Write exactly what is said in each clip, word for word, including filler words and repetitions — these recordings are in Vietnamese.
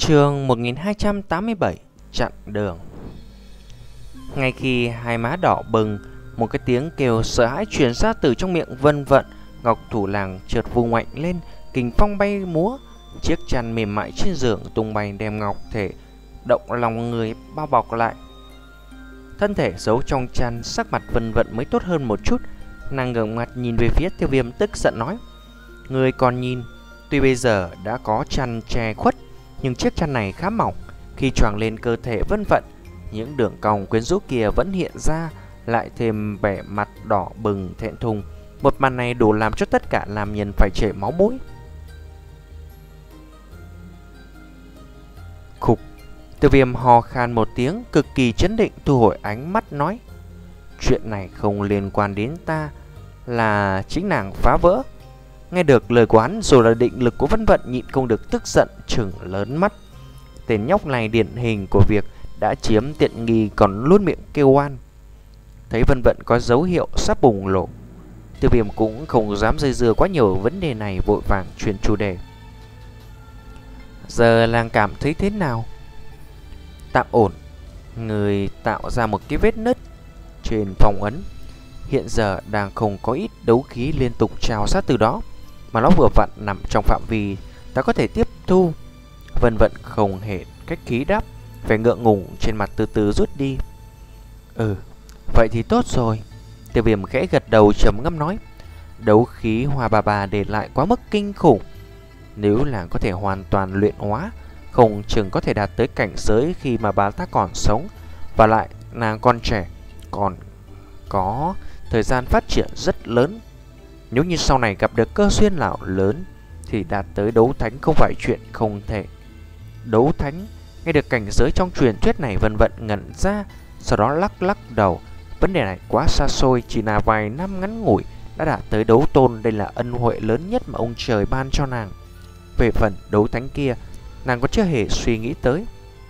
Chương một nghìn hai trăm tám mươi bảy chặn đường. Ngay khi hai má đỏ bừng, một cái tiếng kêu sợ hãi truyền ra từ trong miệng Vân Vận. Ngọc thủ làng chợt vung mạnh lên, kình phong bay múa, chiếc chăn mềm mại trên giường tung bay đem ngọc thể động lòng người bao bọc lại. Thân thể giấu trong chăn, sắc mặt Vân Vận mới tốt hơn một chút. Nàng ngẩng mặt nhìn về phía Tiêu Viêm, tức giận nói: "Ngươi còn nhìn, tuy bây giờ đã có chăn che khuất, nhưng chiếc chăn này khá mỏng, khi choàng lên cơ thể Vân Vận, những đường cong quyến rũ kia vẫn hiện ra, lại thêm vẻ mặt đỏ bừng thẹn thùng. Một màn này đủ làm cho tất cả nam nhân phải chảy máu mũi." Khục. Tiêu Viêm ho khan một tiếng, cực kỳ chấn định thu hồi ánh mắt nói: "Chuyện này không liên quan đến ta, là chính nàng phá vỡ." Nghe được lời của hắn, dù là định lực của Vân Vận nhịn không được tức giận trừng lớn mắt. Tên nhóc này điển hình của việc đã chiếm tiện nghi còn luôn miệng kêu oan. Thấy Vân Vận có dấu hiệu sắp bùng nổ, Tiêu Viêm cũng không dám dây dưa quá nhiều vấn đề này, vội vàng chuyển chủ đề: "Giờ làng cảm thấy thế nào?" "Tạm ổn." Người tạo ra một cái vết nứt trên phong ấn. Hiện giờ đang không có ít đấu khí liên tục trào sát từ đó, mà nó vừa vặn nằm trong phạm vi ta có thể tiếp thu. Vân Vận không hề cách khí đáp, vẻ ngượng ngùng trên mặt từ từ rút đi. "Ừ, vậy thì tốt rồi." Tiêu Viêm khẽ gật đầu trầm ngâm nói: "Đấu khí Hoa Bà Bà để lại quá mức kinh khủng. Nếu là có thể hoàn toàn luyện hóa, không chừng có thể đạt tới cảnh giới khi mà bà ta còn sống. Và lại nàng còn trẻ, còn có thời gian phát triển rất lớn. Nếu như sau này gặp được cơ duyên nào lớn, thì đạt tới đấu thánh không phải chuyện không thể." Đấu thánh? Nghe được cảnh giới trong truyền thuyết này, Vân Vận ngẩn ra, sau đó lắc lắc đầu. Vấn đề này quá xa xôi, chỉ là vài năm ngắn ngủi đã đạt tới đấu tôn. Đây là ân huệ lớn nhất mà ông trời ban cho nàng. Về phần đấu thánh kia, nàng có chưa hề suy nghĩ tới.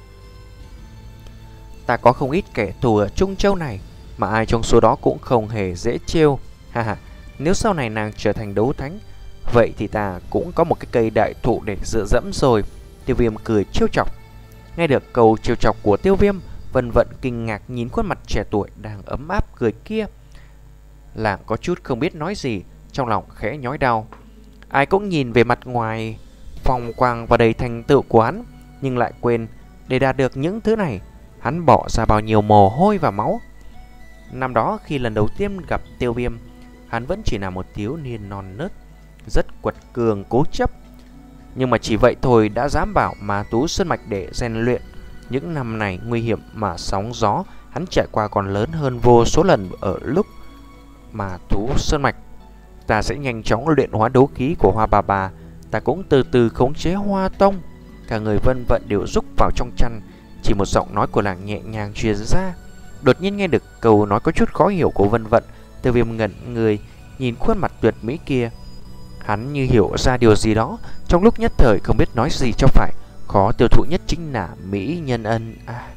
Ta có không ít kẻ thù ở Trung Châu này, mà ai trong số đó cũng không hề dễ trêu. Ha ha, nếu sau này nàng trở thành đấu thánh, vậy thì ta cũng có một cái cây đại thụ để dựa dẫm rồi. Tiêu Viêm cười trêu chọc. Nghe được câu trêu chọc của Tiêu Viêm, Vân Vận kinh ngạc nhìn khuôn mặt trẻ tuổi đang ấm áp cười kia. Làng có chút không biết nói gì, trong lòng khẽ nhói đau. Ai cũng nhìn về mặt ngoài phong quang và đầy thành tựu của hắn, nhưng lại quên để đạt được những thứ này, hắn bỏ ra bao nhiêu mồ hôi và máu. Năm đó khi lần đầu tiên gặp Tiêu Viêm, hắn vẫn chỉ là một thiếu niên non nớt, rất quật cường cố chấp. Nhưng mà chỉ vậy thôi đã dám bảo Ma Tú Sơn Mạch để rèn luyện. Những năm này nguy hiểm mà sóng gió hắn trải qua còn lớn hơn vô số lần ở lúc Ma Tú Sơn Mạch. Ta sẽ nhanh chóng luyện hóa đấu khí của Hoa Bà Bà. Ta cũng từ từ khống chế Hoa Tông. Cả người Vân Vận đều rúc vào trong chăn. Chỉ một giọng nói của làng nhẹ nhàng truyền ra. Đột nhiên nghe được câu nói có chút khó hiểu của Vân Vận, Tiêu Viêm ngẩn người nhìn khuôn mặt tuyệt mỹ kia. Hắn như hiểu ra điều gì đó, trong lúc nhất thời không biết nói gì cho phải. Khó tiêu thụ nhất chính là mỹ nhân ân à.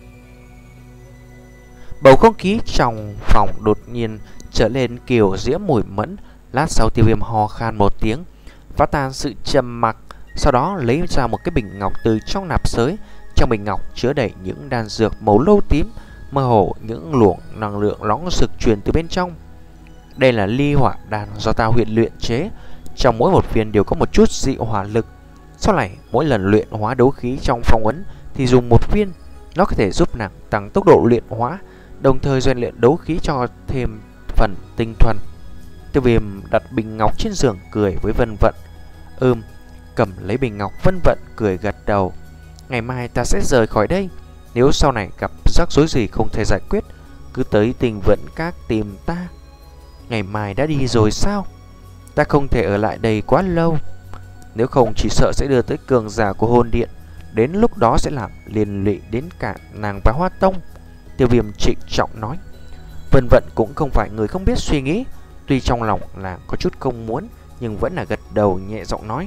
Bầu không khí trong phòng đột nhiên trở lên kiều diễm mùi mẫn. Lát sau Tiêu Viêm ho khan một tiếng, phá tan sự trầm mặc, sau đó lấy ra một cái bình ngọc từ trong nạp sới. Trong bình ngọc chứa đầy những đan dược màu nâu tím, mơ hồ những luồng năng lượng nóng rực truyền từ bên trong. Đây là ly hỏa đan do ta luyện luyện chế, trong mỗi một viên đều có một chút dị hỏa lực. Sau này mỗi lần luyện hóa đấu khí trong phong ấn thì dùng một viên, nó có thể giúp nàng tăng tốc độ luyện hóa, đồng thời rèn luyện đấu khí cho thêm phần tinh thuần. Tiêu Viêm đặt bình ngọc trên giường cười với Vân Vận. Ừm, cầm lấy bình ngọc, Vân Vận cười gật đầu. Ngày mai ta sẽ rời khỏi đây. Nếu sau này gặp rắc rối gì không thể giải quyết, cứ tới Tình Vận Các tìm ta. Ngày mai đã đi rồi sao? Ta không thể ở lại đây quá lâu, nếu không chỉ sợ sẽ đưa tới cường giả của hồn điện. Đến lúc đó sẽ làm liên lụy đến cả nàng và Hoa Tông. Tiêu Viêm trịnh trọng nói. Vân Vận cũng không phải người không biết suy nghĩ. Tuy trong lòng là có chút không muốn, nhưng vẫn là gật đầu nhẹ giọng nói: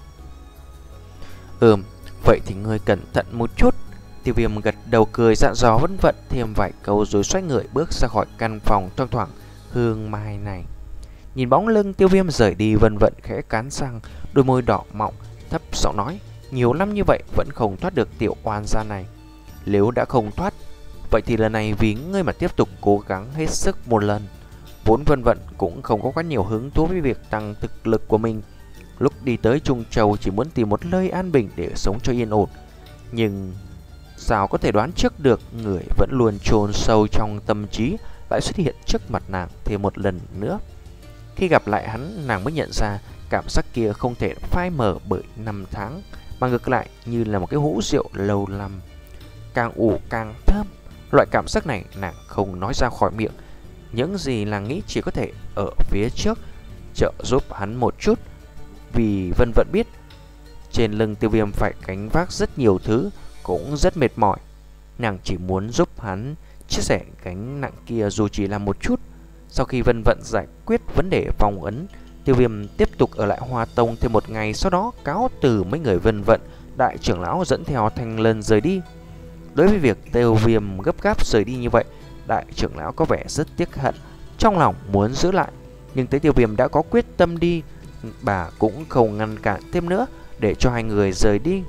Ừm, vậy thì ngươi cẩn thận một chút. Tiêu Viêm gật đầu cười dặn dò Vân Vận thêm vài câu rồi xoay người bước ra khỏi căn phòng thoang thoảng hương mai này. Nhìn bóng lưng Tiêu Viêm rời đi, Vân Vận khẽ cắn răng, đôi môi đỏ mọng thấp giọng nói: Nhiều năm như vậy vẫn không thoát được tiểu oan gia này. Nếu đã không thoát, vậy thì lần này vì ngươi mà tiếp tục cố gắng hết sức một lần. Vốn Vân Vận cũng không có quá nhiều hứng thú với việc tăng thực lực của mình. Lúc đi tới Trung Châu chỉ muốn tìm một nơi an bình để sống cho yên ổn. Nhưng sao có thể đoán trước được người vẫn luôn chôn sâu trong tâm trí lại xuất hiện trước mặt nàng thêm một lần nữa. Khi gặp lại hắn, nàng mới nhận ra cảm giác kia không thể phai mờ bởi năm tháng, mà ngược lại như là một cái hũ rượu lâu năm, càng ủ càng thơm. Loại cảm giác này nàng không nói ra khỏi miệng. Những gì nàng nghĩ chỉ có thể ở phía trước trợ giúp hắn một chút. Vì Vân Vận biết trên lưng Tiêu Viêm phải gánh vác rất nhiều thứ, cũng rất mệt mỏi. Nàng chỉ muốn giúp hắn chia sẻ gánh nặng kia dù chỉ là một chút. Sau khi Vân Vận giải quyết vấn đề vòng ấn, Tiêu Viêm tiếp tục ở lại Hoa Tông thêm một ngày, sau đó cáo từ mấy người Vân Vận. Đại trưởng lão dẫn theo Thanh Lân rời đi. Đối với việc Tiêu Viêm gấp gáp rời đi như vậy, đại trưởng lão có vẻ rất tiếc hận, trong lòng muốn giữ lại. Nhưng thấy Tiêu Viêm đã có quyết tâm đi, bà cũng không ngăn cản thêm nữa, để cho hai người rời đi.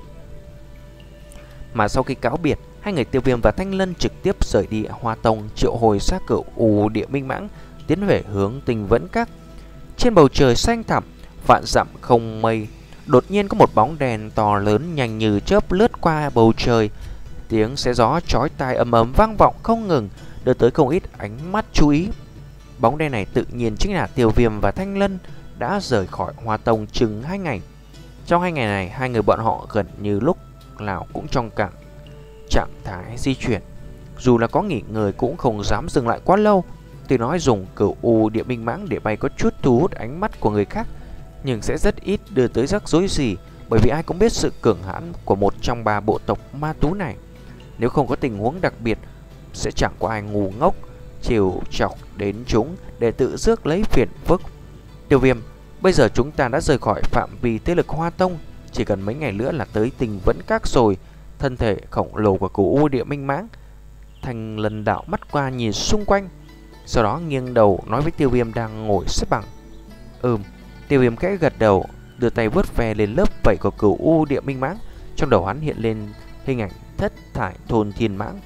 Mà sau khi cáo biệt, hai người Tiêu Viêm và Thanh Lân trực tiếp rời đi Hoa Tông, triệu hồi xác cửu U Địa Minh Mãng, tiến về hướng Tinh Vẫn Các. Trên bầu trời xanh thẳm, vạn dặm không mây, đột nhiên có một bóng đèn to lớn nhanh như chớp lướt qua bầu trời. Tiếng xé gió chói tai ầm ầm vang vọng không ngừng, đưa tới không ít ánh mắt chú ý. Bóng đen này tự nhiên chính là Tiêu Viêm và Thanh Lân đã rời khỏi Hoa Tông chừng hai ngày. Trong hai ngày này, hai người bọn họ gần như lúc nào cũng trong cảng trạng thái di chuyển. Dù là có nghỉ ngơi cũng không dám dừng lại quá lâu. Tuy nói dùng cửu U Địa Minh Mãng để bay có chút thu hút ánh mắt của người khác, nhưng sẽ rất ít đưa tới rắc rối gì, bởi vì ai cũng biết sự cường hãn của một trong ba bộ tộc ma tú này. Nếu không có tình huống đặc biệt, sẽ chẳng có ai ngu ngốc chiều chọc đến chúng để tự rước lấy phiền phức. Tiêu Viêm, bây giờ chúng ta đã rời khỏi phạm vi thế lực Hoa Tông, chỉ cần mấy ngày nữa là tới Tinh Vẫn Các rồi. Thân thể khổng lồ của cửu U Địa Minh Mãng Thanh Lân đảo mắt qua nhìn xung quanh, sau đó nghiêng đầu nói với Tiêu Viêm đang ngồi xếp bằng. Ừm. Tiêu Viêm khẽ gật đầu, đưa tay vuốt ve lên lớp vảy của cửu U Địa Minh Mãng. Trong đầu hắn hiện lên hình ảnh thất thải thôn thiên mãng.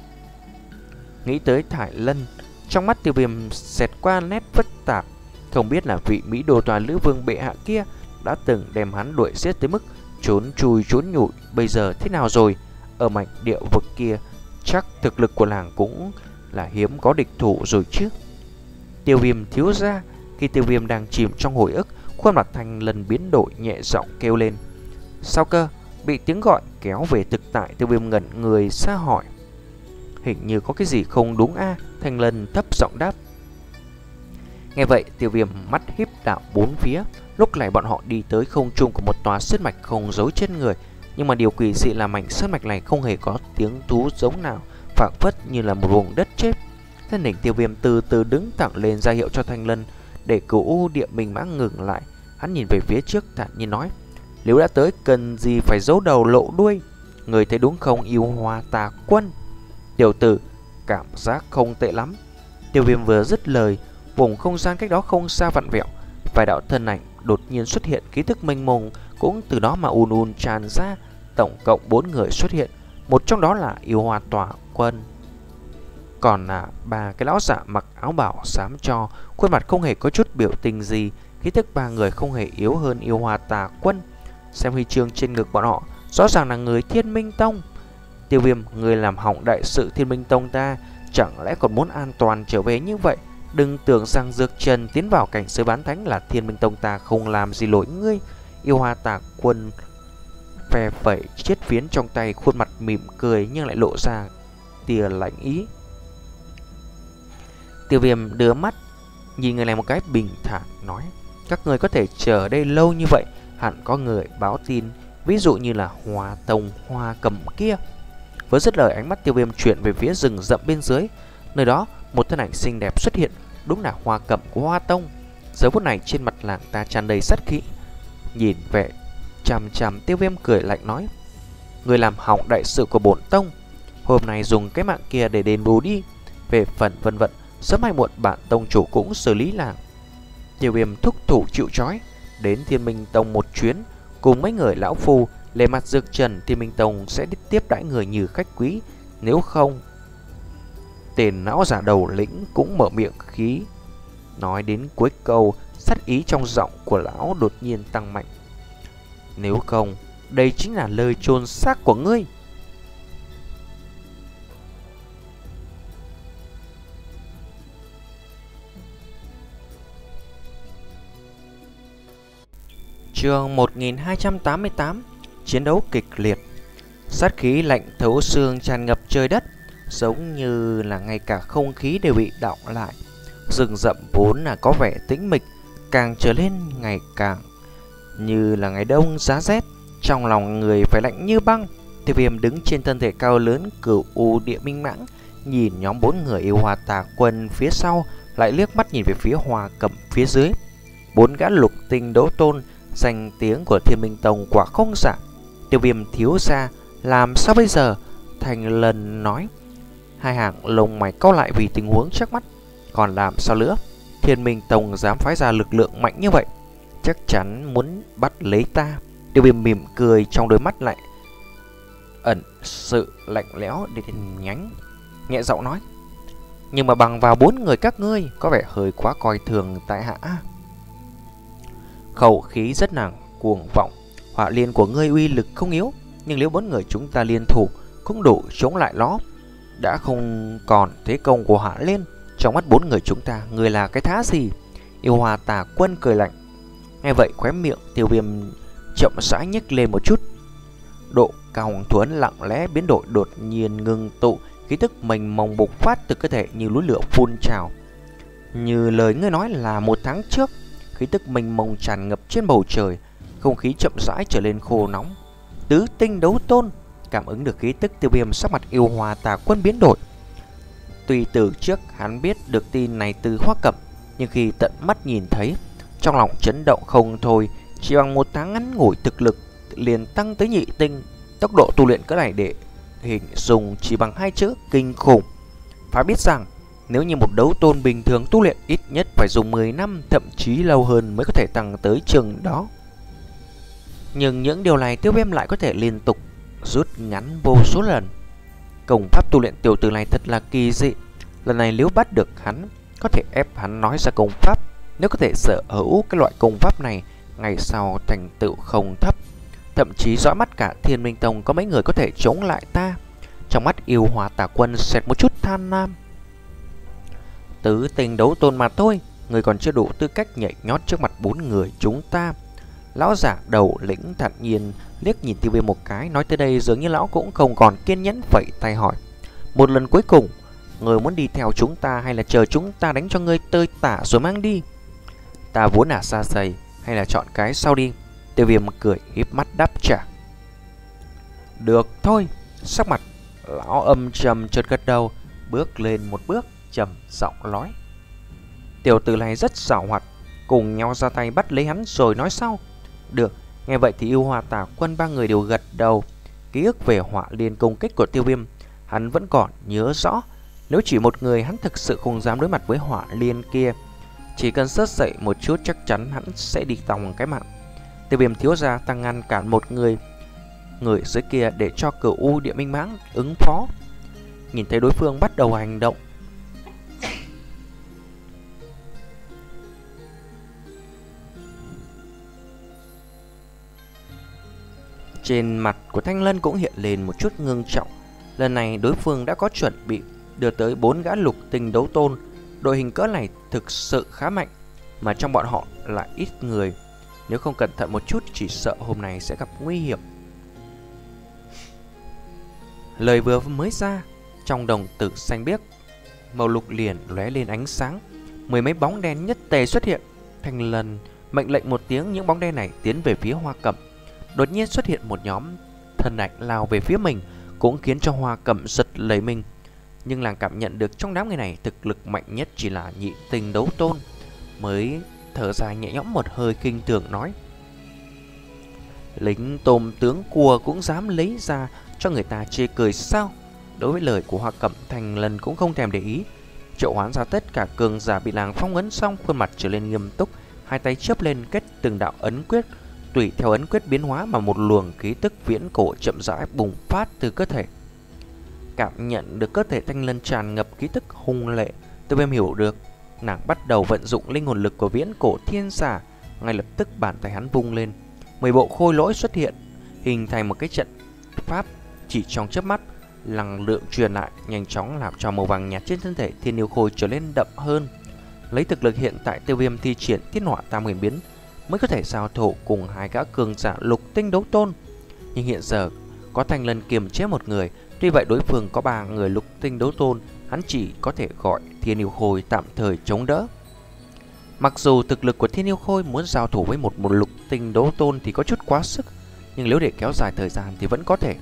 Nghĩ tới Thải Lân, trong mắt Tiêu Viêm xẹt qua nét phức tạp. Không biết là vị Mỹ Đồ Tòa Lữ Vương bệ hạ kia đã từng đem hắn đuổi giết tới mức trốn chui trốn nhụi, bây giờ thế nào rồi? Ở mảnh địa vực kia chắc thực lực của làng cũng là hiếm có địch thủ rồi chứ. Tiêu Viêm thiếu gia. Khi Tiêu Viêm đang chìm trong hồi ức, khuôn mặt Thanh Lân biến đổi, nhẹ giọng kêu lên. Sao cơ? Bị tiếng gọi kéo về thực tại, Tiêu Viêm ngẩn người xa hỏi. Hình như có cái gì không đúng a? À? Thanh Lân thấp giọng đáp. Nghe vậy, Tiêu Viêm mắt híp đảo bốn phía. Lúc này bọn họ đi tới không trung của một tòa sơn mạch không giấu trên người, nhưng mà điều kỳ dị là mảnh sơn mạch này không hề có tiếng thú giống nào, phảng phất như là một vùng đất chết. Thân hình Tiêu Viêm từ từ đứng thẳng lên ra hiệu cho Thanh Lân để cửu U Địa Minh Mãng ngừng lại. Hắn nhìn về phía trước thản nhiên nói, nếu đã tới cần gì phải giấu đầu lộ đuôi? Người thấy đúng không, yêu hoa tà quân? Tiểu tử, cảm giác không tệ lắm. Tiêu Viêm vừa dứt lời, vùng không gian cách đó không xa vặn vẹo, vài đạo thân ảnh đột nhiên xuất hiện, ký thức mênh mông cũng từ đó mà ùn ùn tràn ra. Tổng cộng bốn người xuất hiện, một trong đó là yêu hoa tòa quân, còn là ba cái lão giả mặc áo bảo xám cho, khuôn mặt không hề có chút biểu tình gì. Khí thức ba người không hề yếu hơn yêu hoa tà quân. Xem huy chương trên ngực bọn họ, rõ ràng là người Thiên Minh Tông. Tiêu Viêm, người làm hỏng đại sự Thiên Minh Tông ta, chẳng lẽ còn muốn an toàn trở về như vậy? Đừng tưởng rằng dược trần tiến vào cảnh giới bán thánh là Thiên Minh Tông ta không làm gì lỗi ngươi. Yêu hoa tà quân phe phẩy chiếc phiến trong tay, khuôn mặt mỉm cười nhưng lại lộ ra tia lạnh ý. Tiêu Viêm đưa mắt nhìn người này một cái, bình thản nói, các người có thể chờ đây lâu như vậy, hẳn có người báo tin, ví dụ như là Hoa Tông Hoa Cầm kia. Với dứt lời, ánh mắt Tiêu Viêm chuyển về phía rừng rậm bên dưới. Nơi đó một thân ảnh xinh đẹp xuất hiện, đúng là Hoa Cầm của Hoa Tông. Giờ phút này trên mặt làng ta tràn đầy sát khí. Nhìn vẻ chằm chằm Tiêu Viêm cười lạnh nói, người làm hỏng đại sự của bổn tông, hôm nay dùng cái mạng kia để đền bù đi. Về phần Vân Vận, sớm hay muộn bạn tông chủ cũng xử lý làng. Tiêu Viêm thúc thủ chịu trói, đến Thiên Minh Tông một chuyến, cùng mấy người lão phu Lên mặt dược trần thì Minh Tông sẽ tiếp đãi người như khách quý, nếu không. Tên lão giả đầu lĩnh cũng mở miệng khí. Nói đến cuối câu, sát ý trong giọng của lão đột nhiên tăng mạnh. Nếu không, đây chính là lời chôn xác của ngươi. Chương một nghìn hai trăm tám mươi tám. Chiến đấu kịch liệt. Sát khí lạnh thấu xương tràn ngập trời đất, giống như là ngay cả không khí đều bị đọng lại. Rừng rậm vốn là có vẻ tĩnh mịch, càng trở lên ngày càng như là ngày đông giá rét. Trong lòng người phải lạnh như băng. Tiêu Viêm đứng trên thân thể cao lớn Cửu U Địa Minh Mãng, nhìn nhóm bốn người yêu Hoa Tà Quân phía sau, lại liếc mắt nhìn về phía Hoa Cẩm phía dưới. Bốn gã lục tinh đấu tôn, danh tiếng của Thiên Minh Tông quả không giả. Tiêu Viêm thiếu ra, làm sao bây giờ? Thành Lần nói. Hai hàng lông mày cau lại vì tình huống trước mắt. Còn làm sao nữa? Thiên Minh Tông dám phái ra lực lượng mạnh như vậy, chắc chắn muốn bắt lấy ta. Tiêu Viêm mỉm cười, trong đôi mắt lại ẩn sự lạnh lẽo đến nhánh, nhẹ giọng nói. Nhưng mà bằng vào bốn người các ngươi có vẻ hơi quá coi thường tại hạ. Khẩu khí rất nặng cuồng vọng. Hỏa liên của ngươi uy lực không yếu, nhưng nếu bốn người chúng ta liên thủ cũng đủ chống lại nó. Đã không còn thế công của Hỏa liên, trong mắt bốn người chúng ta, người là cái thá gì? Yêu Hoa Tà Quân cười lạnh. Nghe vậy khóe miệng Tiêu Viêm chậm rãi nhếch lên một chút. Độ cao hồng thuẫn lặng lẽ biến đổi, đột nhiên ngưng tụ, khí tức mênh mông bộc phát từ cơ thể như núi lửa phun trào. Như lời ngươi nói là một tháng trước, khí tức mênh mông tràn ngập trên bầu trời, không khí chậm rãi trở lên khô nóng. Tứ tinh đấu tôn cảm ứng được khí tức, Tiêu Viêm sắc mặt Yêu Hoa Tà Quân biến đổi. Tuy từ trước hắn biết được tin này từ Hoa Cẩm, nhưng khi tận mắt nhìn thấy, trong lòng chấn động không thôi. Chỉ bằng một tháng ngắn ngủi, thực lực liền tăng tới nhị tinh. Tốc độ tu luyện cỡ này để hình dung chỉ bằng hai chữ kinh khủng. Phải biết rằng nếu như một đấu tôn bình thường tu luyện ít nhất phải dùng mười năm, thậm chí lâu hơn mới có thể tăng tới chừng đó. Nhưng những điều này Tiêu Viêm lại có thể liên tục rút ngắn vô số lần. Công pháp tu luyện tiểu tử này thật là kỳ dị. Lần này nếu bắt được hắn, có thể ép hắn nói ra công pháp. Nếu có thể sở hữu cái loại công pháp này, ngày sau thành tựu không thấp. Thậm chí dõi mắt cả Thiên Minh Tông có mấy người có thể chống lại ta. Trong mắt Yêu Hoa Tà Quân xẹt một chút than nam. Tứ tinh đấu tôn mà thôi, người còn chưa đủ tư cách nhảy nhót trước mặt bốn người chúng ta. Lão giả đầu lĩnh thản nhiên liếc nhìn Tiêu Viêm một cái, nói tới đây dường như lão cũng không còn kiên nhẫn, vậy tay hỏi. Một lần cuối cùng, người muốn đi theo chúng ta hay là chờ chúng ta đánh cho ngươi tơi tả rồi mang đi? Ta vốn là xa xầy, hay là chọn cái sau đi? Tiêu Viêm cười híp mắt đáp trả. Được thôi. Sắc mặt lão âm trầm chợt gật đầu, bước lên một bước, trầm giọng nói. Tiểu tử này rất xảo hoạt, cùng nhau ra tay bắt lấy hắn rồi nói sau. Được. Nghe vậy thì Yêu Hoa Tà Quân ba người đều gật đầu. Ký ức về Hỏa liên công kích của Tiêu Viêm hắn vẫn còn nhớ rõ. Nếu chỉ một người, hắn thực sự không dám đối mặt với Hỏa liên kia. Chỉ cần sớt dậy một chút chắc chắn hắn sẽ đi tòng cái mạng. Tiêu Viêm thiếu gia ta ngăn cản một người, người dưới kia để cho Cửu U Địa Minh Mãng ứng phó. Nhìn thấy đối phương bắt đầu hành động, trên mặt của Thanh Lân cũng hiện lên một chút ngưng trọng. Lần này đối phương đã có chuẩn bị đưa tới bốn gã lục tinh đấu tôn. Đội hình cỡ này thực sự khá mạnh, mà trong bọn họ lại ít người. Nếu không cẩn thận một chút, chỉ sợ hôm nay sẽ gặp nguy hiểm. Lời vừa mới ra, trong đồng tử xanh biếc, màu lục liền lóe lên ánh sáng. Mười mấy bóng đen nhất tề xuất hiện. Thanh Lân mệnh lệnh một tiếng, những bóng đen này tiến về phía Hoa Cẩm. Đột nhiên xuất hiện một nhóm thân ảnh lao về phía mình, cũng khiến cho Hoa Cẩm giật lấy mình. Nhưng nàng cảm nhận được trong đám người này thực lực mạnh nhất chỉ là nhị tinh đấu tôn, mới thở dài nhẹ nhõm một hơi, khinh thường nói. Lính tôm tướng cua cũng dám lấy ra cho người ta chê cười sao? Đối với lời của Hoa Cẩm, Thanh Lân cũng không thèm để ý. Triệu hoán ra tất cả cường giả bị nàng phong ấn xong, khuôn mặt trở lên nghiêm túc, hai tay chớp lên kết từng đạo ấn quyết, tùy theo ấn quyết biến hóa mà một luồng khí tức viễn cổ chậm rãi bùng phát từ cơ thể. Cảm nhận được cơ thể Thanh Lân tràn ngập khí tức hung lệ, Tiêu Viêm hiểu được, nàng bắt đầu vận dụng linh hồn lực của viễn cổ thiên xà. Ngay lập tức bàn tay hắn vung lên, mười bộ khôi lỗi xuất hiện, hình thành một cái trận pháp. Chỉ trong chớp mắt, năng lượng truyền lại nhanh chóng làm cho màu vàng nhạt trên thân thể Thiên Yêu Khôi trở lên đậm hơn. Lấy thực lực hiện tại, Tiêu Viêm thi triển Thiên Hỏa Tam Huyền Biến mới có thể giao thủ cùng hai gã cường giả lục tinh đấu tôn. Nhưng hiện giờ có Thanh Lân kiềm chế một người, tuy vậy đối phương có ba người lục tinh đấu tôn, hắn chỉ có thể gọi Thiên Yêu Khôi tạm thời chống đỡ. Mặc dù thực lực của Thiên Yêu Khôi muốn giao thủ với một, một lục tinh đấu tôn thì có chút quá sức, nhưng nếu để kéo dài thời gian thì vẫn có thể.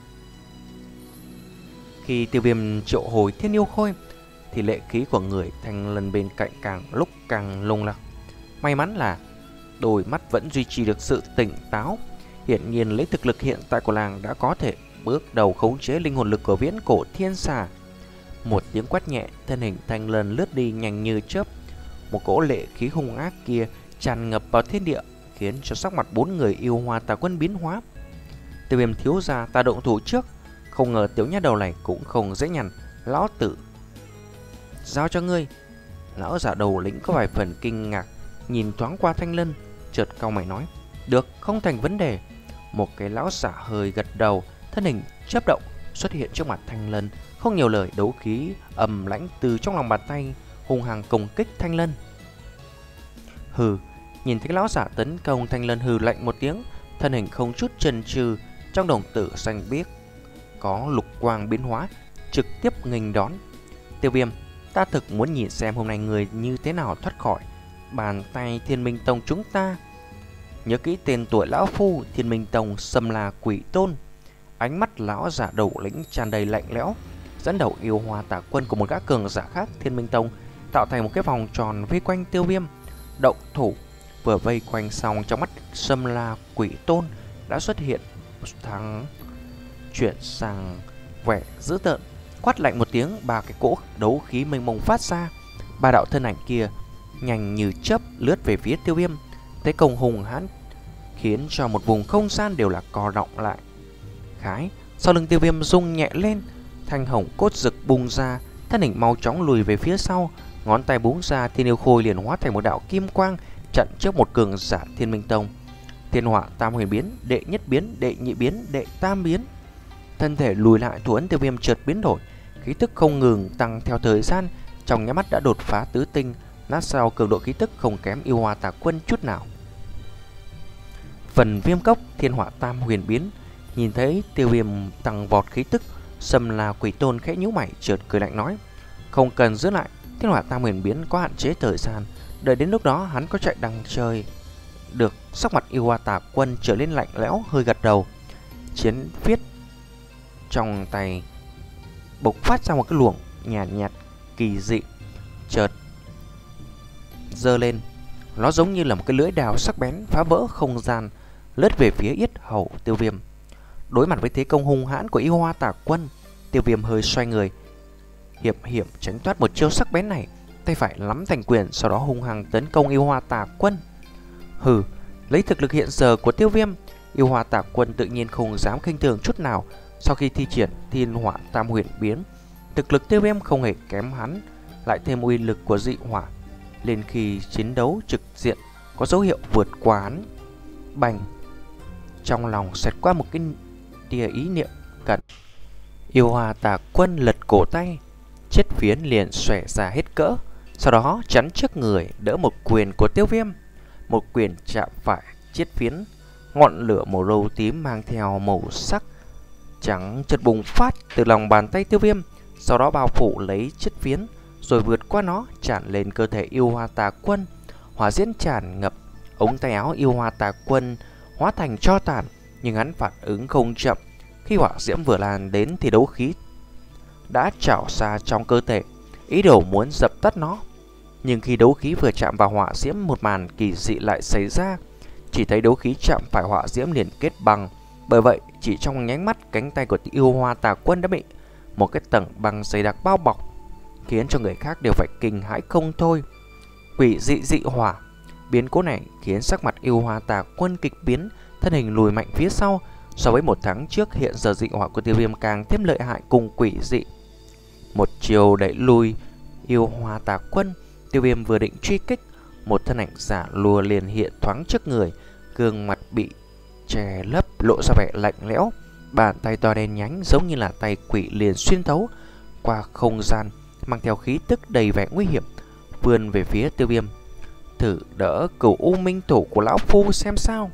Khi Tiêu Viêm triệu hồi Thiên Yêu Khôi thì lệ khí của người Thanh Lân bên cạnh càng lúc càng lung lặc. May mắn là đôi mắt vẫn duy trì được sự tỉnh táo. Hiển nhiên lấy thực lực hiện tại của nàng đã có thể bước đầu khống chế linh hồn lực của viễn cổ thiên xà. Một tiếng quát nhẹ, thân hình Thanh Lân lướt đi nhanh như chớp. Một cỗ lệ khí hung ác kia tràn ngập vào thiên địa, khiến cho sắc mặt bốn người yêu hoa tà quân biến hóa. Tiêu Viêm thiếu gia, ta động thủ trước. Không ngờ tiểu nha đầu này cũng không dễ nhằn, lão tử giao cho ngươi. Lão giả đầu lĩnh có vài phần kinh ngạc, nhìn thoáng qua Thanh Lân, chợt cau mày nói: được, không thành vấn đề. Một cái lão giả hơi gật đầu, thân hình chớp động xuất hiện trước mặt Thanh Lân, không nhiều lời, đấu khí ầm lãnh từ trong lòng bàn tay hung hăng công kích Thanh Lân. Hừ, nhìn thấy lão giả tấn công, Thanh Lân hừ lạnh một tiếng, thân hình không chút chần chừ, trong đồng tử xanh biếc có lục quang biến hóa, trực tiếp nghênh đón. Tiêu Viêm, ta thực muốn nhìn xem hôm nay người như thế nào thoát khỏi bàn tay Thiên Minh Tông chúng ta. Nhớ kỹ tên tuổi lão phu, Thiên Minh Tông xâm là quỷ tôn. Ánh mắt lão giả đầu lĩnh tràn đầy lạnh lẽo, dẫn đầu yêu hoa tà quân của một gã cường giả khác Thiên Minh Tông tạo thành một cái vòng tròn vây quanh Tiêu Viêm. Động thủ. Vừa vây quanh xong, trong mắt xâm la quỷ tôn đã xuất hiện thắng chuyển sang vẻ dữ tợn, quát lạnh một tiếng, ba cái cỗ đấu khí mênh mông phát ra. Ba đạo thân ảnh kia nhanh như chớp lướt về phía Tiêu Viêm. Thế công hùng hãn khiến cho một vùng không gian đều là co động lại. Khái, sau lưng Tiêu Viêm rung nhẹ lên, thanh hồng cốt rực bùng ra, thân hình mau chóng lùi về phía sau, ngón tay búng ra, Thiên Yêu Khôi liền hóa thành một đạo kim quang chặn trước một cường giả Thiên Minh Tông. Thiên Hỏa Tam Huyền Biến, đệ nhất biến, đệ nhị biến, đệ tam biến. Thân thể lùi lại, thủ ấn Tiêu Viêm chợt biến đổi, khí tức không ngừng tăng theo thời gian, trong nháy mắt đã đột phá tứ tinh, lát sau cường độ khí tức không kém yêu hoa tà quân chút nào. Phần Viêm Cốc, Thiên Hỏa Tam Huyền Biến. Nhìn thấy Tiêu Viêm tăng vọt khí tức, xâm là quỷ tôn khẽ nhíu mày, chợt cười lạnh nói: không cần giữ lại, Thiên Hỏa Tam Huyền Biến có hạn chế thời gian, đợi đến lúc đó hắn có chạy đằng trời được. Sắc mặt yêu hoa tà quân trở lên lạnh lẽo, hơi gật đầu. Chiến viết trong tay bộc phát ra một cái luồng nhạt nhạt kỳ dị, chợt giơ lên, nó giống như là một cái lưỡi đào sắc bén phá vỡ không gian, lướt về phía yết hầu Tiêu Viêm. Đối mặt với thế công hung hãn của yêu hoa tà quân, Tiêu Viêm hơi xoay người, hiểm hiểm tránh thoát một chiêu sắc bén này, tay phải nắm thành quyền, sau đó hung hăng tấn công yêu hoa tà quân. Hừ, lấy thực lực hiện giờ của Tiêu Viêm, yêu hoa tà quân tự nhiên không dám khinh thường chút nào. Sau khi thi triển Thiên Hỏa Tam Huyền Biến, thực lực Tiêu Viêm không hề kém hắn, lại thêm uy lực của dị hỏa, lên khi chiến đấu trực diện có dấu hiệu vượt quá hắn. Bành! Trong lòng xẹt qua một cái tia ý niệm cẩn, yêu hoa tà quân lật cổ tay, chiết phiến liền xòe ra hết cỡ, sau đó chắn trước người đỡ một quyền của Tiêu Viêm. Một quyền chạm phải chiết phiến, ngọn lửa màu râu tím mang theo màu sắc trắng chợt bùng phát từ lòng bàn tay Tiêu Viêm, sau đó bao phủ lấy chiết phiến, rồi vượt qua nó tràn lên cơ thể yêu hoa tà quân. Hỏa diễm tràn ngập, ống tay áo yêu hoa tà quân hóa thành tro tàn, nhưng hắn phản ứng không chậm. Khi hỏa diễm vừa lan đến thì đấu khí đã trào ra trong cơ thể, ý đồ muốn dập tắt nó. Nhưng khi đấu khí vừa chạm vào hỏa diễm, một màn kỳ dị lại xảy ra. Chỉ thấy đấu khí chạm phải hỏa diễm liền kết băng. Bởi vậy, chỉ trong nháy mắt, cánh tay của yêu hoa tà quân đã bị một cái tầng băng dày đặc bao bọc, khiến cho người khác đều phải kinh hãi không thôi. Quỷ dị dị hỏa, Biến cố này khiến sắc mặt yêu hoa tà quân kịch biến, thân hình lùi mạnh phía sau. So với một tháng trước, hiện giờ dị hỏa của Tiêu Viêm càng thêm lợi hại cùng quỷ dị. Một chiều đẩy lùi yêu hoa tà quân, Tiêu Viêm vừa định truy kích, một thân ảnh giả lùa liền hiện thoáng trước người, gương mặt bị che lấp lộ ra vẻ lạnh lẽo, bàn tay to đen nhánh giống như là tay quỷ liền xuyên thấu qua không gian, mang theo khí tức đầy vẻ nguy hiểm, vươn về phía Tiêu Viêm. Thử đỡ Cửu U Minh Thủ của lão phu xem sao.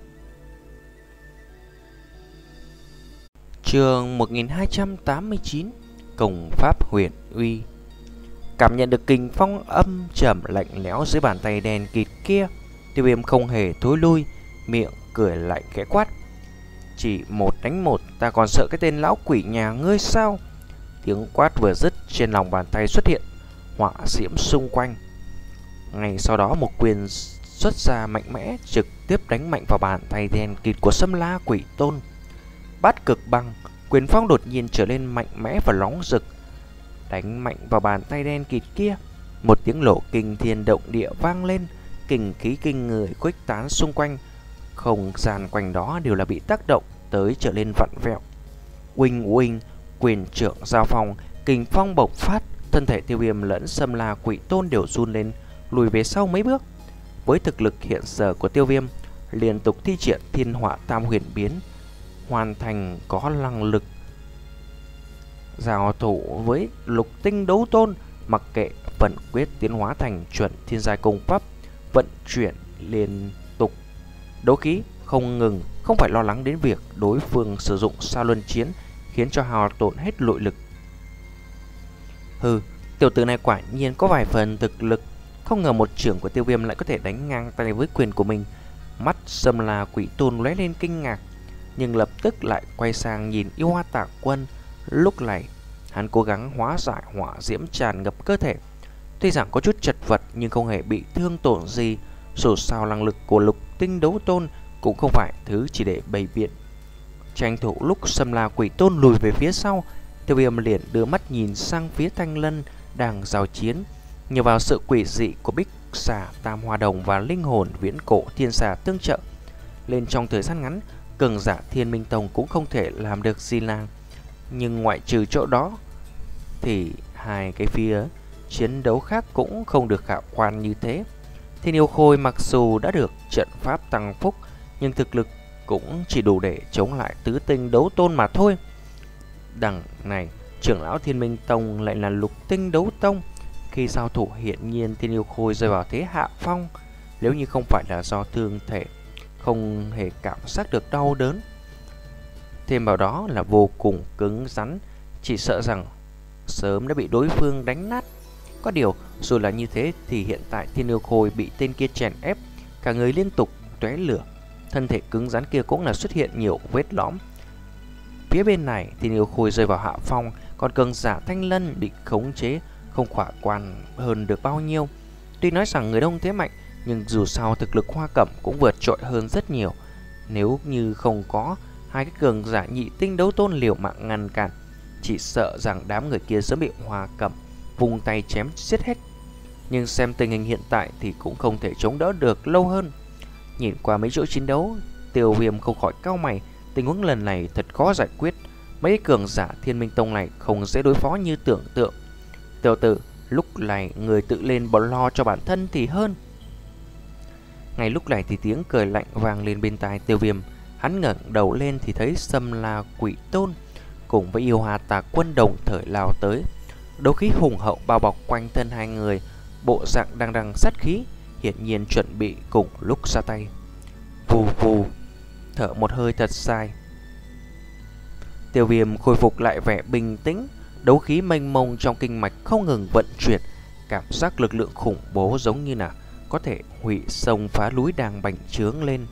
Chương một nghìn hai trăm tám mươi chín, Công pháp huyền uy. Cảm nhận được kình phong âm trầm lạnh lẽo dưới bàn tay đen kịt kia, Tiêu Viêm không hề thối lui, miệng cười lại khẽ quát: chỉ một đánh một, ta còn sợ cái tên lão quỷ nhà ngươi sao? Tiếng quát vừa dứt, trên lòng bàn tay xuất hiện hỏa diễm xung quanh. Ngay sau đó một quyền xuất ra mạnh mẽ, trực tiếp đánh mạnh vào bàn tay đen kịt của Sâm La Quỷ Tôn. Bát cực băng, quyền phong đột nhiên trở lên mạnh mẽ và nóng rực, đánh mạnh vào bàn tay đen kịt kia. Một tiếng nổ kinh thiên động địa vang lên, kình khí kinh người khuếch tán xung quanh, không gian quanh đó đều là bị tác động tới trở lên vặn vẹo. Uỳnh uỳnh, quyền trưởng giao phong, kình phong bộc phát, thân thể Tiêu Viêm lẫn Sâm La Quỷ Tôn đều run lên, lùi về sau mấy bước. Với thực lực hiện giờ của Tiêu Viêm, liên tục thi triển Thiên Hỏa Tam Huyền Biến, hoàn thành có năng lực giao thủ với Lục Tinh Đấu Tôn, mặc kệ vận quyết tiến hóa thành chuẩn thiên giai công pháp, vận chuyển liên tục đấu khí không ngừng, không phải lo lắng đến việc đối phương sử dụng Sa Luân Chiến khiến cho hao tổn hết nội lực. Hừ, tiểu tử này quả nhiên có vài phần thực lực, không ngờ một trưởng của Tiêu Viêm lại có thể đánh ngang tay với quyền của mình. Mắt Sâm La Quỷ Tôn lóe lên kinh ngạc, nhưng lập tức lại quay sang nhìn yêu hoa tà quân. Lúc này hắn cố gắng hóa giải hỏa diễm tràn ngập cơ thể, tuy rằng có chút chật vật nhưng không hề bị thương tổn gì. Dù sao năng lực của Lục Tinh Đấu Tôn cũng không phải thứ chỉ để bày biện. Tranh thủ lúc Sâm La Quỷ Tôn lùi về phía sau, Tiêu Viêm liền đưa mắt nhìn sang phía Thanh Lân đang giao chiến. Nhờ vào sự quỷ dị của Bích Xà Tam Hoa Đồng và linh hồn viễn cổ thiên xà tương trợ, lên trong thời gian ngắn, cường giả Thiên Minh Tông cũng không thể làm được gì nàng. Nhưng ngoại trừ chỗ đó thì hai cái phía chiến đấu khác cũng không được khả quan như thế. Thiên Yêu Khôi mặc dù đã được trận pháp tăng phúc, nhưng thực lực cũng chỉ đủ để chống lại tứ tinh đấu tôn mà thôi. Đằng này, trưởng lão Thiên Minh Tông lại là Lục Tinh Đấu Tông. Khi giao thủ hiển nhiên Thiên Yêu Khôi rơi vào thế hạ phong. Nếu như không phải là do thương thể, không hề cảm giác được đau đớn, thêm vào đó là vô cùng cứng rắn, chỉ sợ rằng sớm đã bị đối phương đánh nát. Có điều dù là như thế thì hiện tại Thiên Yêu Khôi bị tên kia chèn ép, cả người liên tục tóe lửa, thân thể cứng rắn kia cũng là xuất hiện nhiều vết lõm. Phía bên này Thiên Yêu Khôi rơi vào hạ phong, còn cường giả Thanh Lân bị khống chế, không khả quan hơn được bao nhiêu. Tuy nói rằng người đông thế mạnh, nhưng dù sao thực lực Hoa Cẩm cũng vượt trội hơn rất nhiều. Nếu như không có hai cái cường giả nhị tinh đấu tôn liều mạng ngăn cản, chỉ sợ rằng đám người kia sớm bị Hoa Cẩm vùng tay chém giết hết. Nhưng xem tình hình hiện tại thì cũng không thể chống đỡ được lâu hơn. Nhìn qua mấy chỗ chiến đấu, Tiêu Viêm không khỏi cau mày. Tình huống lần này thật khó giải quyết. Mấy cường giả Thiên Minh Tông này không dễ đối phó như tưởng tượng. Tiểu tử, lúc này người tự lên bỏ lo cho bản thân thì hơn. Ngay lúc này thì tiếng cười lạnh vang lên bên tai Tiêu Viêm. Hắn ngẩng đầu lên thì thấy Sâm La Quỷ Tôn cùng với yêu hoa tà quân đồng thời lao tới. Đấu khí hùng hậu bao bọc quanh thân hai người, bộ dạng đang đằng sát khí, hiển nhiên chuẩn bị cùng lúc ra tay. Vù vù, thở một hơi thật dài, Tiêu Viêm khôi phục lại vẻ bình tĩnh. Đấu khí mênh mông trong kinh mạch không ngừng vận chuyển, cảm giác lực lượng khủng bố giống như là có thể hủy sông phá núi đang bành trướng lên.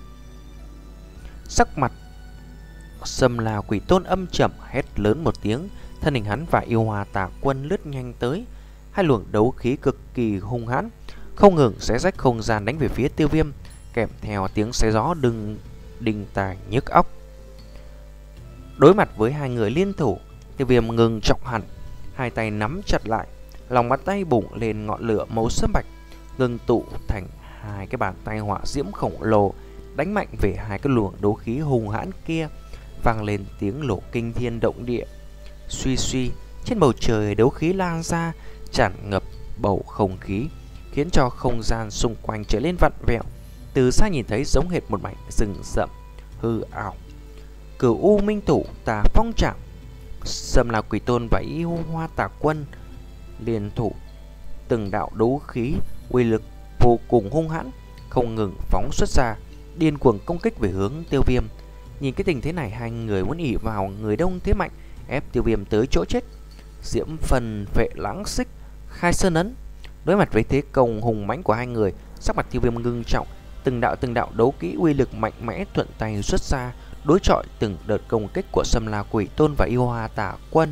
Sắc mặt Sâm La Quỷ Tôn âm trầm hét lớn một tiếng, thân hình hắn và yêu hoa tà quân lướt nhanh tới. Hai luồng đấu khí cực kỳ hung hãn, không ngừng xé rách không gian đánh về phía Tiêu Viêm, kèm theo tiếng xé gió đừng đinh tai nhức óc. Đối mặt với hai người liên thủ, Tiêu Viêm ngừng trọng hẳn, hai tay nắm chặt lại, lòng bàn tay bùng lên ngọn lửa màu sẫm bạch, ngưng tụ thành hai cái bàn tay hỏa diễm khổng lồ đánh mạnh về hai cái luồng đấu khí hùng hãn kia, vang lên tiếng nổ kinh thiên động địa. Suy suy, trên bầu trời đấu khí lan ra, tràn ngập bầu không khí, khiến cho không gian xung quanh trở lên vặn vẹo. Từ xa nhìn thấy giống hệt một mảnh rừng rậm hư ảo. Cửu U Minh Thủ Tà Phong Trảm, Sâm La Quỷ Tôn và Yêu Hoa Tà Quân liên thủ, từng đạo đấu khí uy lực vô cùng hung hãn không ngừng phóng xuất ra, điên cuồng công kích về hướng Tiêu Viêm. Nhìn cái tình thế này, hai người muốn ỷ vào người đông thế mạnh, ép Tiêu Viêm tới chỗ chết. Diễm Phần Vệ Lãng Xích khai sơn ấn. Đối mặt với thế công hùng mãnh của hai người, sắc mặt Tiêu Viêm ngưng trọng, từng đạo từng đạo đấu kỹ uy lực mạnh mẽ thuận tay xuất ra, đối chọi từng đợt công kích của Sâm La Quỷ Tôn và Yêu Hoa Tà Quân.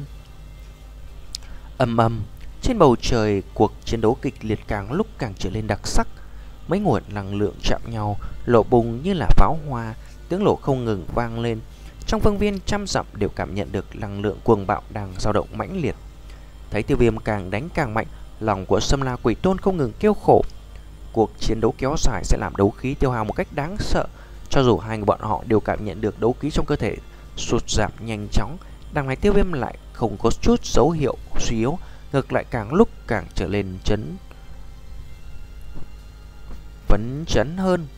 Ầm ầm, trên bầu trời cuộc chiến đấu kịch liệt càng lúc càng trở lên đặc sắc. Mấy nguồn năng lượng chạm nhau, nổ bùng như là pháo hoa, tiếng nổ không ngừng vang lên. Trong phương viên trăm dặm đều cảm nhận được năng lượng cuồng bạo đang dao động mãnh liệt. Thấy Tiêu Viêm càng đánh càng mạnh, lòng của Sâm La Quỷ Tôn không ngừng kêu khổ. Cuộc chiến đấu kéo dài sẽ làm đấu khí tiêu hao một cách đáng sợ. Cho dù hai người bọn họ đều cảm nhận được đấu khí trong cơ thể sụt giảm nhanh chóng, đằng này Tiêu Viêm lại không có chút dấu hiệu suy yếu, ngược lại càng lúc càng trở lên chấn phấn chấn hơn.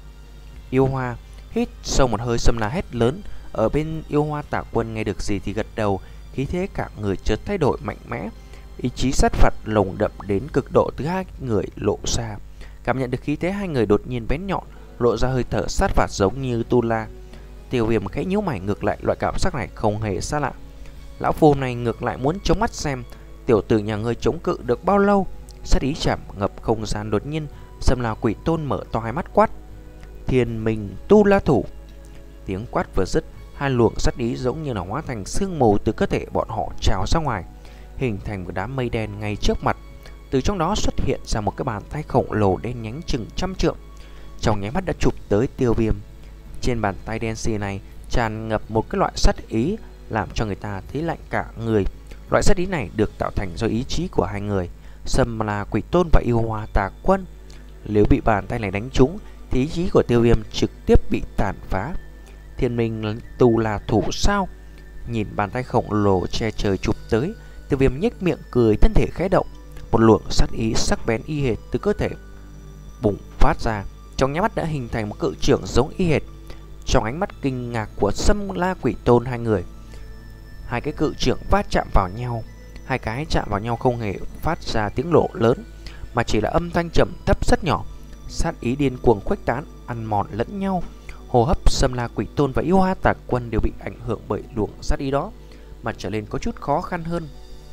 Yêu Hoa hít sâu một hơi, Sâm La hét lớn. Ở bên Yêu Hoa Tà Quân nghe được gì thì gật đầu, khí thế cả người chợt thay đổi mạnh mẽ, ý chí sát phạt lồng đậm đến cực độ từ hai người lộ ra. Cảm nhận được khí thế hai người đột nhiên bén nhọn, lộ ra hơi thở sát phạt giống như tu la. Tiêu Viêm khẽ nhíu mày, ngược lại loại cảm giác này không hề xa lạ. Lão phu này ngược lại muốn chống mắt xem tiểu tử nhà ngươi chống cự được bao lâu. Sát ý chạm ngập không gian, đột nhiên Sâm La Quỷ Tôn mở to hai mắt quát: Thiên Minh Tu La Thủ. Tiếng quát vừa dứt, hai luồng sát ý giống như là hóa thành sương mù từ cơ thể bọn họ trào ra ngoài, hình thành một đám mây đen ngay trước mặt. Từ trong đó xuất hiện ra một cái bàn tay khổng lồ đen nhánh chừng trăm trượng, trong nháy mắt đã chụp tới Tiêu Viêm. Trên bàn tay đen xì này tràn ngập một cái loại sát ý làm cho người ta thấy lạnh cả người. Loại sát ý này được tạo thành do ý chí của hai người, Sâm La Quỷ Tôn và Yêu Hoa Tà Quân. Nếu bị bàn tay này đánh trúng thì ý chí của Tiêu Viêm trực tiếp bị tàn phá. Thiên Minh Tu La Thủ sao? Nhìn bàn tay khổng lồ che trời chụp tới, Tiêu Viêm nhếch miệng cười, thân thể khẽ động, một luồng sát ý sắc bén y hệt từ cơ thể bùng phát ra, trong nháy mắt đã hình thành một cự trưởng giống y hệt. Trong ánh mắt kinh ngạc của Sâm La Quỷ Tôn, hai người, hai cái cự trưởng va chạm vào nhau. Hai cái chạm vào nhau không hề phát ra tiếng nổ lớn, mà chỉ là âm thanh trầm thấp rất nhỏ. Sát ý điên cuồng khuếch tán, ăn mòn lẫn nhau. Hô hấp Sâm La Quỷ Tôn và Yêu Hoa Tà Quân đều bị ảnh hưởng bởi luồng sát ý đó, mà trở nên có chút khó khăn hơn.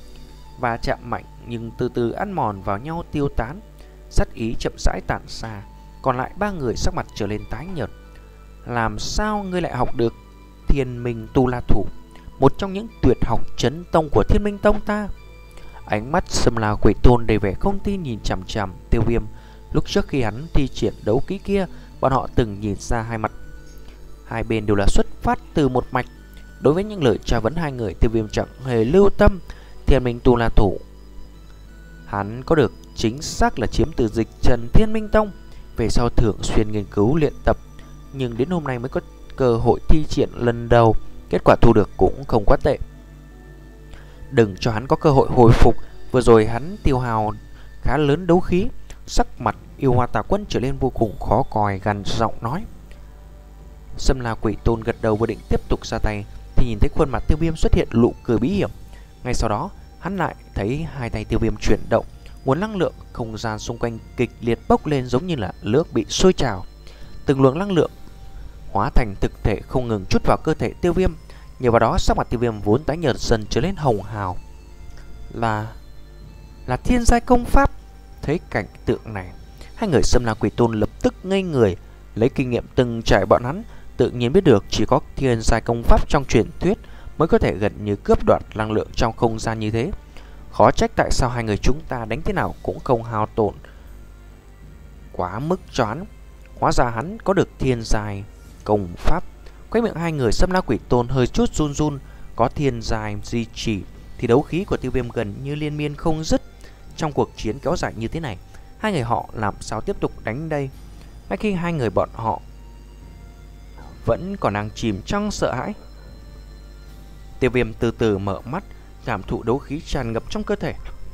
Và chạm mạnh nhưng từ từ ăn mòn vào nhau, tiêu tán. Sát ý chậm rãi tản xa. Còn lại ba người sắc mặt trở lên tái nhợt. Làm sao ngươi lại học được Thiên Minh Tu La Thủ, một trong những tuyệt học chấn tông của Thiên Minh Tông ta? Ánh mắt Sâm La Quỷ Tôn đầy vẻ không tin nhìn chằm chằm Tiêu Viêm. Lúc trước khi hắn thi triển đấu kỹ kia, bọn họ từng nhìn ra hai mặt hai bên đều là xuất phát từ một mạch. Đối với những lời tra vấn hai người, Tiêu Viêm chẳng hề lưu tâm. Thiên Minh Tu La Thủ hắn có được chính xác là chiếm từ dịch trần Thiên Minh Tông, về sau thường xuyên nghiên cứu luyện tập, nhưng đến hôm nay mới có cơ hội thi triển lần đầu. Kết quả thu được cũng không quá tệ. Đừng cho hắn có cơ hội hồi phục. Vừa rồi hắn tiêu hao khá lớn đấu khí. Sắc mặt Yêu Hoa Tà Quân trở lên vô cùng khó coi, gằn giọng nói. Sâm La Quỷ Tôn gật đầu vừa định tiếp tục ra tay thì nhìn thấy khuôn mặt Tiêu Viêm xuất hiện nụ cười bí hiểm. Ngay sau đó hắn lại thấy hai tay Tiêu Viêm chuyển động, nguồn năng lượng không gian xung quanh kịch liệt bốc lên giống như là nước bị sôi trào. Từng luồng năng lượng hóa thành thực thể không ngừng chút vào cơ thể Tiêu Viêm. Nhờ vào đó sắc mặt Tiêu Viêm vốn tái nhợt dần trở lên hồng hào. Là là thiên giai công pháp. Thấy cảnh tượng này, hai người Sâm La Quỷ Tôn lập tức ngây người. Lấy kinh nghiệm từng trải bọn hắn tự nhiên biết được chỉ có thiên giai công pháp trong truyền thuyết mới có thể gần như cướp đoạt năng lượng trong không gian như thế. Khó trách tại sao hai người chúng ta đánh thế nào cũng không hao tổn quá mức cho hắn. Hóa ra hắn có được thiên giai công pháp. Quay miệng hai người Sâm La Quỷ Tôn hơi chút run run. Có thiên giai duy trì thì đấu khí của Tiêu Viêm gần như liên miên không dứt. Trong cuộc chiến kéo dài như thế này, Hai người họ làm sao tiếp tục đánh đây? Ngay khi hai người bọn họ vẫn còn đang chìm trong sợ hãi, Tiêu Viêm từ từ mở mắt, cảm thụ đấu khí tràn ngập trong cơ thể,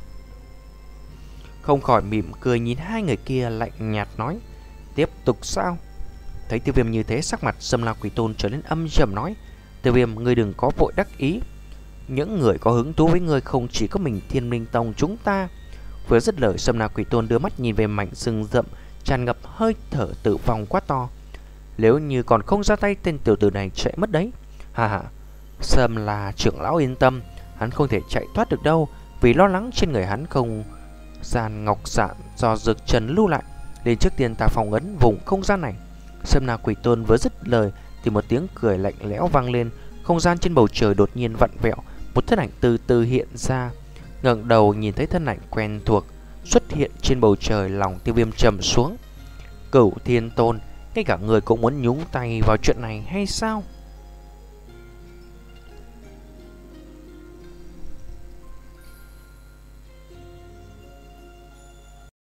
không khỏi mỉm cười nhìn hai người kia, lạnh nhạt nói: tiếp tục sao? Thấy Tiêu Viêm như thế, sắc mặt Sâm La Quỷ Tôn trở nên âm trầm nói: Tiêu Viêm, ngươi đừng có vội đắc ý. Những người có hứng thú với ngươi không chỉ có mình Thiên Minh Tông chúng ta. Vừa dứt lời, Sâm La Quỷ Tôn đưa mắt nhìn về mảnh rừng rậm tràn ngập hơi thở tử vong quá to. Nếu như còn không ra tay, tên tiểu tử này chạy mất đấy. Hà hà, Sâm La trưởng lão yên tâm, hắn không thể chạy thoát được đâu. Vì lo lắng trên người hắn không gian ngọc sạn do Dược Trần lưu lại, nên trước tiên ta phòng ấn vùng không gian này. Sâm La Quỷ Tôn vừa dứt lời thì một tiếng cười lạnh lẽo vang lên. Không gian trên bầu trời đột nhiên vặn vẹo, một thân ảnh từ từ hiện ra. Ngẩng đầu nhìn thấy thân ảnh quen thuộc xuất hiện trên bầu trời, lòng Tiêu Viêm trầm xuống. Cửu Thiên Tôn, ngay cả người cũng muốn nhúng tay vào chuyện này hay sao?